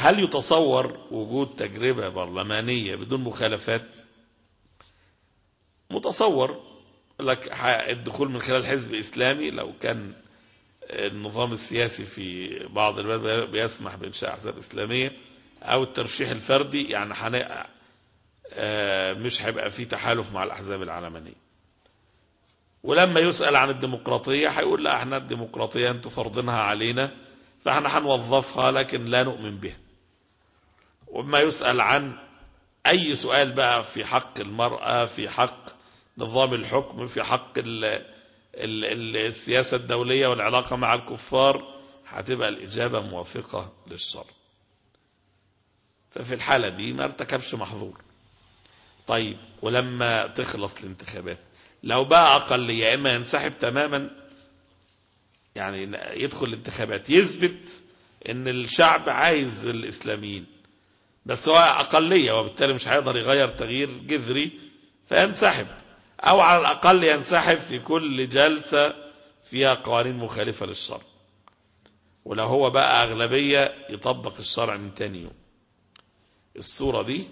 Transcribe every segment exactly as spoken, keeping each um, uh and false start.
هل يتصور وجود تجربة برلمانية بدون مخالفات؟ متصور. لك الدخول من خلال حزب إسلامي لو كان النظام السياسي في بعض البلاد بيسمح بإنشاء أحزاب إسلامية، أو الترشيح الفردي، يعني حن... مش هيبقى فيه تحالف مع الأحزاب العلمانية. ولما يسأل عن الديمقراطية هيقول لا، احنا الديمقراطية انتوا فرضينها علينا فاحنا هنوظفها لكن لا نؤمن بها. وما يسأل عن أي سؤال بقى في حق المرأة، في حق نظام الحكم، في حق ال ال ال السياسة الدولية والعلاقة مع الكفار، هتبقى الإجابة موافقة للشرع. ففي الحالة دي ما ارتكبش محظور. طيب ولما تخلص الانتخابات لو بقى أقلية، إما ينسحب تماما، يعني يدخل الانتخابات يثبت إن الشعب عايز الإسلاميين بس هو أقلية وبالتالي مش هيقدر يغير تغيير جذري فينسحب، أو على الأقل ينسحب في كل جلسة فيها قوانين مخالفة للشرع. ولو هو بقى أغلبية يطبق الشرع من تاني يوم. الصورة دي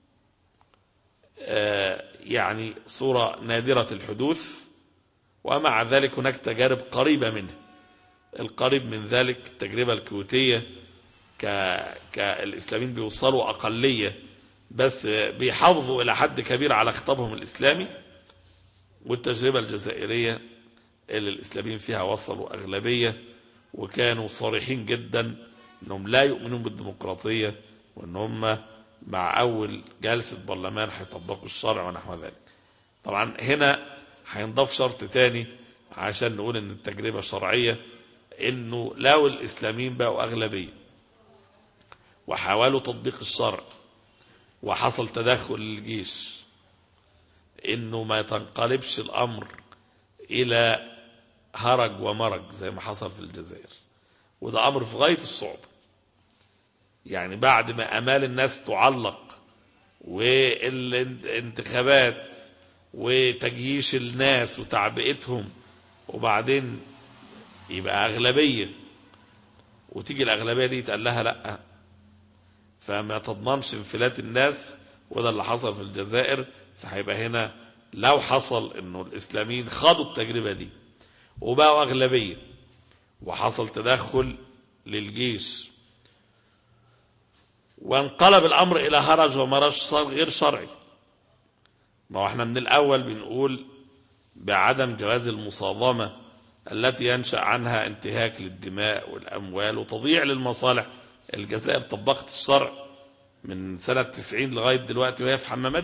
يعني صورة نادرة الحدوث، ومع ذلك هناك تجارب قريبة منها. القريب من ذلك التجربة الكويتية، كالإسلاميين بيوصلوا أقلية بس بيحافظوا إلى حد كبير على خطابهم الإسلامي، والتجربة الجزائرية اللي الإسلاميين فيها وصلوا أغلبية وكانوا صريحين جدا أنهم لا يؤمنون بالديمقراطية، وأنهم مع أول جلسة برلمان هيطبقوا الشرع ونحو ذلك. طبعا هنا هينضاف شرط تاني عشان نقول أن التجربة شرعية، أنه لو الإسلاميين بقوا أغلبية وحاولوا تطبيق الشرع وحصل تدخل الجيش، انه ما تنقلبش الامر الى هرج ومرج زي ما حصل في الجزائر. وده امر في غاية الصعوبة. يعني بعد ما امال الناس تعلق والانتخابات وتجييش الناس وتعبئتهم، وبعدين يبقى اغلبية وتيجي الاغلبية دي يتقال لها لا، فما تضمنش انفلات الناس. وده اللي حصل في الجزائر. فهيبقى هنا لو حصل انه الاسلاميين خاضوا التجربة دي وبقوا اغلبية وحصل تدخل للجيش وانقلب الامر الى هرج ومرج غير شرعي، ما هو احنا من الاول بنقول بعدم جواز المصادمة التي ينشأ عنها انتهاك للدماء والاموال وتضييع للمصالح. الجزائر طبقت الشرع من سنة تسعين لغاية دلوقتي وهي في حمامات